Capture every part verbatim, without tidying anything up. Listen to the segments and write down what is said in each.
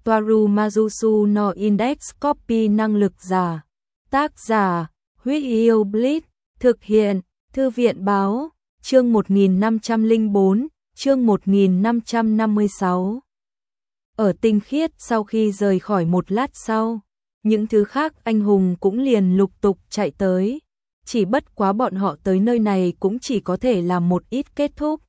Toaru Majusu no Index Copy năng lực giả. Tác giả, Huyết Yêu Blitz, thực hiện, Thư viện báo, chương một nghìn năm trăm lẻ bốn, chương một nghìn năm trăm năm mươi sáu. Ở Tinh Khiết sau khi rời khỏi một lát sau, những thứ khác anh hùng cũng liền lục tục chạy tới. Chỉ bất quá bọn họ tới nơi này cũng chỉ có thể làm một ít kết thúc.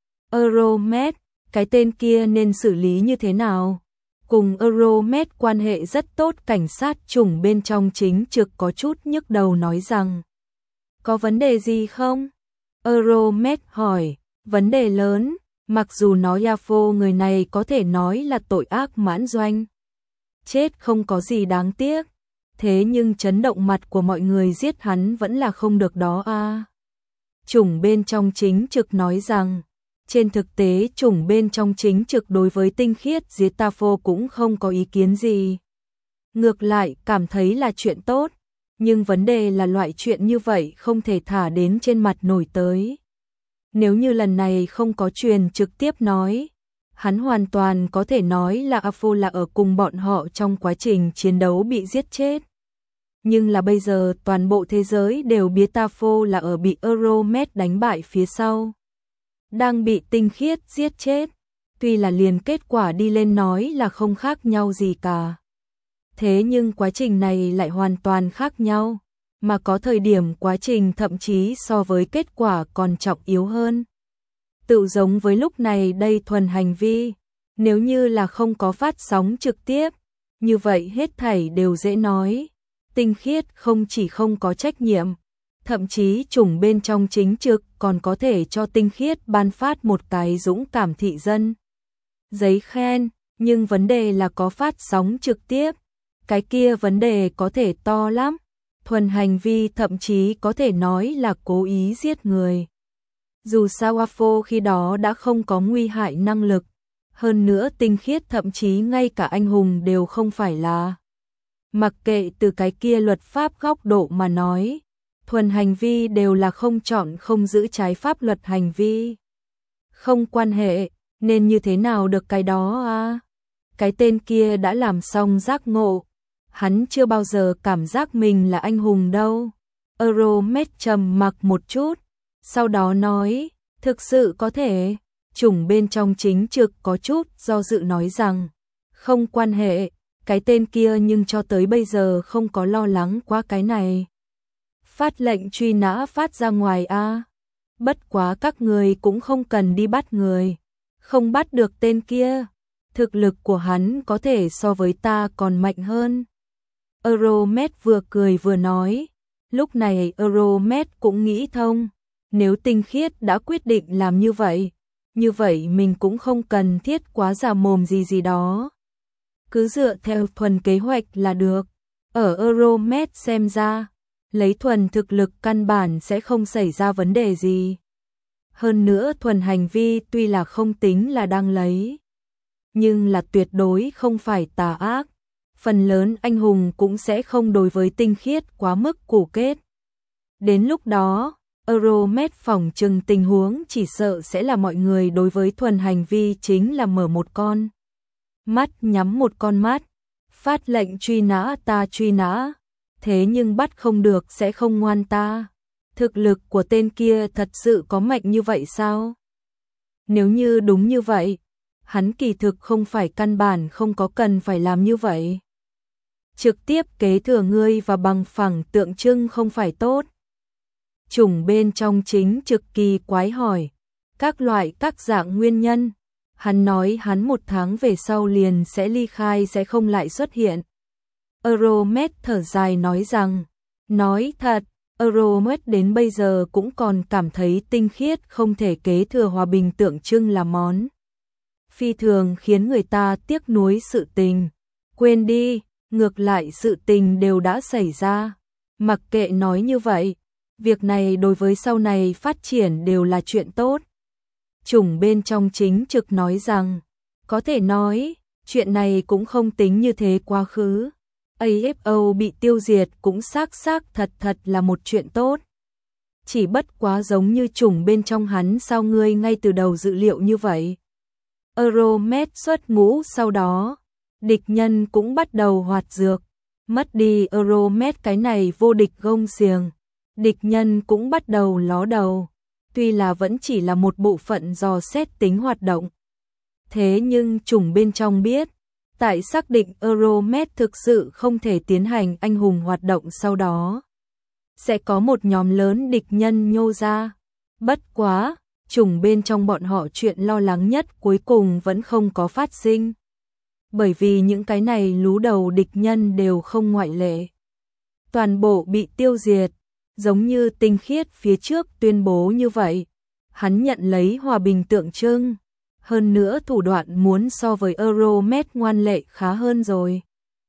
Euromed, cái tên kia nên xử lý như thế nào? Cùng Euromed quan hệ rất tốt, cảnh sát chủng bên trong chính trực có chút nhức đầu nói rằng. Có vấn đề gì không? Euromed hỏi, vấn đề lớn, mặc dù nói Yafo người này có thể nói là tội ác mãn doanh. Chết không có gì đáng tiếc, thế nhưng chấn động mặt của mọi người giết hắn vẫn là không được đó a. À. Chủng bên trong chính trực nói rằng, trên thực tế chủng bên trong chính trực đối với Tinh Khiết giết Tafo cũng không có ý kiến gì. Ngược lại cảm thấy là chuyện tốt, nhưng vấn đề là loại chuyện như vậy không thể thả đến trên mặt nổi tới. Nếu như lần này không có truyền trực tiếp nói, hắn hoàn toàn có thể nói là Afo là ở cùng bọn họ trong quá trình chiến đấu bị giết chết. Nhưng là bây giờ toàn bộ thế giới đều biết Tafo là ở bị Euromed đánh bại phía sau. Đang bị Tinh Khiết giết chết, tuy là liền kết quả đi lên nói là không khác nhau gì cả. Thế nhưng quá trình này lại hoàn toàn khác nhau, mà có thời điểm quá trình thậm chí so với kết quả còn trọng yếu hơn. Tự giống với lúc này đây thuần hành vi, nếu như là không có phát sóng trực tiếp, như vậy hết thảy đều dễ nói. Tinh Khiết không chỉ không có trách nhiệm, thậm chí chủng bên trong chính trực còn có thể cho Tinh Khiết ban phát một cái dũng cảm thị dân giấy khen, nhưng vấn đề là có phát sóng trực tiếp, cái kia vấn đề có thể to lắm. Thuần hành vi thậm chí có thể nói là cố ý giết người. Dù sao Afo khi đó đã không có nguy hại năng lực, hơn nữa Tinh Khiết thậm chí ngay cả anh hùng đều không phải là. Mặc kệ từ cái kia luật pháp góc độ mà nói, thuần hành vi đều là không chọn không giữ trái pháp luật hành vi. Không quan hệ, nên như thế nào được cái đó à? Cái tên kia đã làm xong giác ngộ, hắn chưa bao giờ cảm giác mình là anh hùng đâu. Euromed trầm mặc một chút, sau đó nói, thực sự có thể. Chủng bên trong chính trực có chút do dự nói rằng, không quan hệ, cái tên kia nhưng cho tới bây giờ không có lo lắng quá cái này. Phát lệnh truy nã phát ra ngoài a. À. Bất quá các người cũng không cần đi bắt người, không bắt được tên kia, thực lực của hắn có thể so với ta còn mạnh hơn. Euromed vừa cười vừa nói, lúc này Euromed cũng nghĩ thông, nếu Tinh Khiết đã quyết định làm như vậy, như vậy mình cũng không cần thiết quá giả mồm gì gì đó. Cứ dựa theo thuần kế hoạch là được. Ở Euromed xem ra, lấy thuần thực lực căn bản sẽ không xảy ra vấn đề gì. Hơn nữa thuần hành vi tuy là không tính là đang lấy, nhưng là tuyệt đối không phải tà ác. Phần lớn anh hùng cũng sẽ không đối với Tinh Khiết quá mức củ kết. Đến lúc đó, Euromed phỏng chừng tình huống chỉ sợ sẽ là mọi người đối với thuần hành vi chính là mở một con mắt nhắm một con mắt, phát lệnh truy nã ta truy nã, thế nhưng bắt không được sẽ không ngoan ta. Thực lực của tên kia thật sự có mạnh như vậy sao? Nếu như đúng như vậy, hắn kỳ thực không phải căn bản không có cần phải làm như vậy. Trực tiếp kế thừa ngươi và bằng phẳng tượng trưng không phải tốt. Chủng bên trong chính trực kỳ quái hỏi, các loại các dạng nguyên nhân. Hắn nói hắn một tháng về sau liền sẽ ly khai sẽ không lại xuất hiện. Euromed thở dài nói rằng, nói thật, Euromed đến bây giờ cũng còn cảm thấy Tinh Khiết không thể kế thừa hòa bình tượng trưng là món phi thường khiến người ta tiếc nuối sự tình. Quên đi, ngược lại sự tình đều đã xảy ra. Mặc kệ nói như vậy, việc này đối với sau này phát triển đều là chuyện tốt. Chủng bên trong chính trực nói rằng, có thể nói, chuyện này cũng không tính như thế quá khứ. a ép o bị tiêu diệt cũng xác xác thật thật là một chuyện tốt. Chỉ bất quá giống như chủng bên trong hắn sao ngươi ngay từ đầu dự liệu như vậy. Euromed xuất ngũ sau đó, địch nhân cũng bắt đầu hoạt dược, mất đi Euromed cái này vô địch gông xiềng, địch nhân cũng bắt đầu ló đầu, tuy là vẫn chỉ là một bộ phận dò xét tính hoạt động. Thế nhưng chủng bên trong biết, tại xác định Euromed thực sự không thể tiến hành anh hùng hoạt động sau đó, sẽ có một nhóm lớn địch nhân nhô ra. Bất quá, chủng bên trong bọn họ chuyện lo lắng nhất cuối cùng vẫn không có phát sinh. Bởi vì những cái này lú đầu địch nhân đều không ngoại lệ. Toàn bộ bị tiêu diệt, giống như Tinh Khiết phía trước tuyên bố như vậy. Hắn nhận lấy hòa bình tượng trưng, hơn nữa thủ đoạn muốn so với Euromed ngoan lệ khá hơn rồi.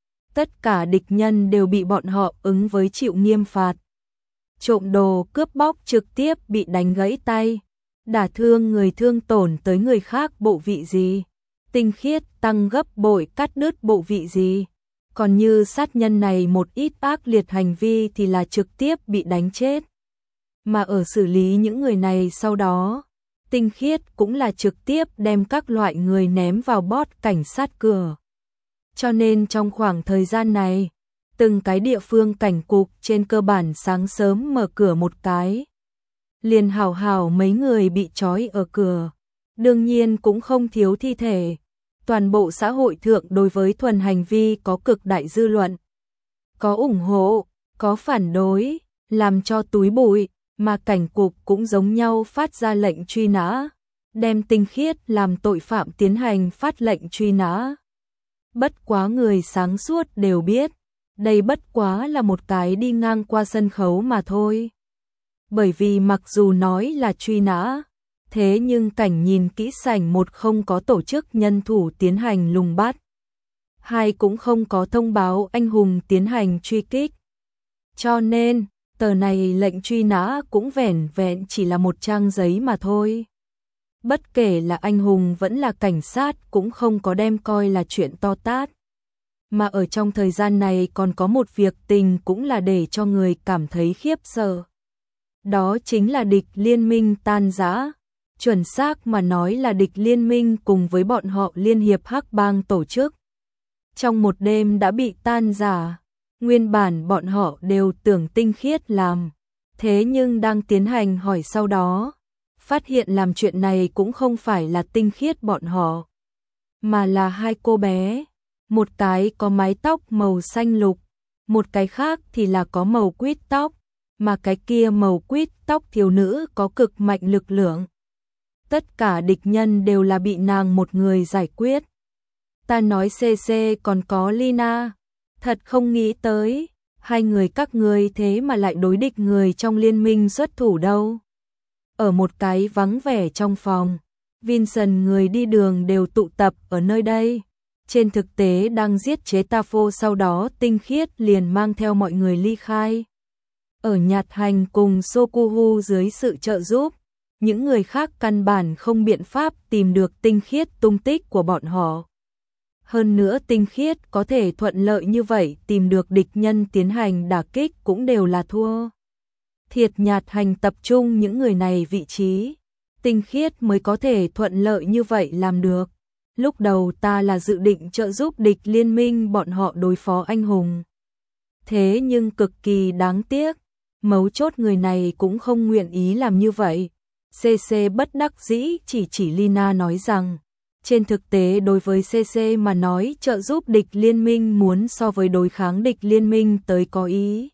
Tất cả địch nhân đều bị bọn họ ứng với chịu nghiêm phạt. Trộm đồ cướp bóc trực tiếp bị đánh gãy tay, đả thương người thương tổn tới người khác bộ vị gì, Tinh Khiết tăng gấp bội cắt đứt bộ vị gì. Còn như sát nhân này một ít ác liệt hành vi thì là trực tiếp bị đánh chết. Mà ở xử lý những người này sau đó, Tinh Khiết cũng là trực tiếp đem các loại người ném vào bot cảnh sát cửa. Cho nên trong khoảng thời gian này, từng cái địa phương cảnh cục trên cơ bản sáng sớm mở cửa một cái. Liền hào hào mấy người bị trói ở cửa. Đương nhiên cũng không thiếu thi thể. Toàn bộ xã hội thượng đối với thuần hành vi có cực đại dư luận. Có ủng hộ, có phản đối, làm cho túi bụi, mà cảnh cục cũng giống nhau phát ra lệnh truy nã. Đem Tinh Khiết làm tội phạm tiến hành phát lệnh truy nã. Bất quá người sáng suốt đều biết, đây bất quá là một cái đi ngang qua sân khấu mà thôi. Bởi vì mặc dù nói là truy nã, thế nhưng cảnh nhìn kỹ sảnh một không có tổ chức nhân thủ tiến hành lùng bắt. Hai cũng không có thông báo anh hùng tiến hành truy kích. Cho nên, tờ này lệnh truy nã cũng vẻn vẹn chỉ là một trang giấy mà thôi. Bất kể là anh hùng vẫn là cảnh sát cũng không có đem coi là chuyện to tát. Mà ở trong thời gian này còn có một việc tình cũng là để cho người cảm thấy khiếp sợ. Đó chính là địch liên minh tan rã. Chuẩn xác mà nói là địch liên minh cùng với bọn họ liên hiệp hắc bang tổ chức. Trong một đêm đã bị tan rã. Nguyên bản bọn họ đều tưởng Tinh Khiết làm. Thế nhưng đang tiến hành hỏi sau đó, phát hiện làm chuyện này cũng không phải là Tinh Khiết bọn họ, mà là hai cô bé. Một cái có mái tóc màu xanh lục, một cái khác thì là có màu quýt tóc, mà cái kia màu quýt tóc thiếu nữ có cực mạnh lực lượng. Tất cả địch nhân đều là bị nàng một người giải quyết. Ta nói xê xê còn có Lina, thật không nghĩ tới, hai người các ngươi thế mà lại đối địch người trong liên minh xuất thủ đâu. Ở một cái vắng vẻ trong phòng, Vincent người đi đường đều tụ tập ở nơi đây. Trên thực tế đang giết chế Tafo, sau đó Tinh Khiết liền mang theo mọi người ly khai. Ở Nhạt Hành cùng Sokuhu dưới sự trợ giúp, những người khác căn bản không biện pháp tìm được Tinh Khiết tung tích của bọn họ. Hơn nữa Tinh Khiết có thể thuận lợi như vậy tìm được địch nhân tiến hành đả kích cũng đều là thua. Thiệt Nhạt Hành tập trung những người này vị trí, Tinh Khiết mới có thể thuận lợi như vậy làm được. Lúc đầu ta là dự định trợ giúp địch liên minh bọn họ đối phó anh hùng. Thế nhưng cực kỳ đáng tiếc, mấu chốt người này cũng không nguyện ý làm như vậy. xê xê bất đắc dĩ chỉ chỉ Lina nói rằng, trên thực tế đối với xê xê mà nói trợ giúp địch liên minh muốn so với đối kháng địch liên minh tới có ý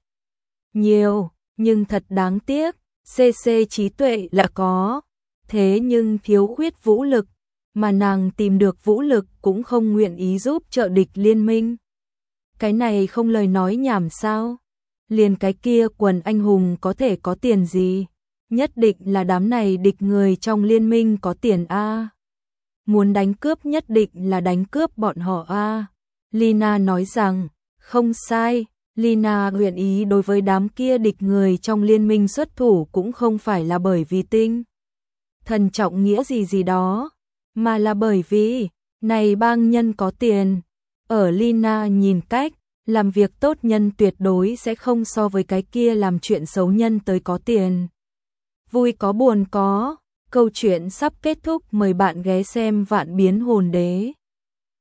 nhiều, nhưng thật đáng tiếc, xê xê trí tuệ là có, thế nhưng thiếu khuyết vũ lực. Mà nàng tìm được vũ lực cũng không nguyện ý giúp trợ địch liên minh. Cái này không lời nói nhảm sao? Liền cái kia quần anh hùng có thể có tiền gì? Nhất định là đám này địch người trong liên minh có tiền a. Muốn đánh cướp nhất định là đánh cướp bọn họ a. Lina nói rằng, không sai, Lina nguyện ý đối với đám kia địch người trong liên minh xuất thủ cũng không phải là bởi vì tinh thần trọng nghĩa gì gì đó, mà là bởi vì, này bang nhân có tiền. Ở Lina nhìn cách, làm việc tốt nhân tuyệt đối sẽ không so với cái kia làm chuyện xấu nhân tới có tiền. Vui có buồn có, câu chuyện sắp kết thúc, mời bạn ghé xem Vạn Biến Hồn Đế.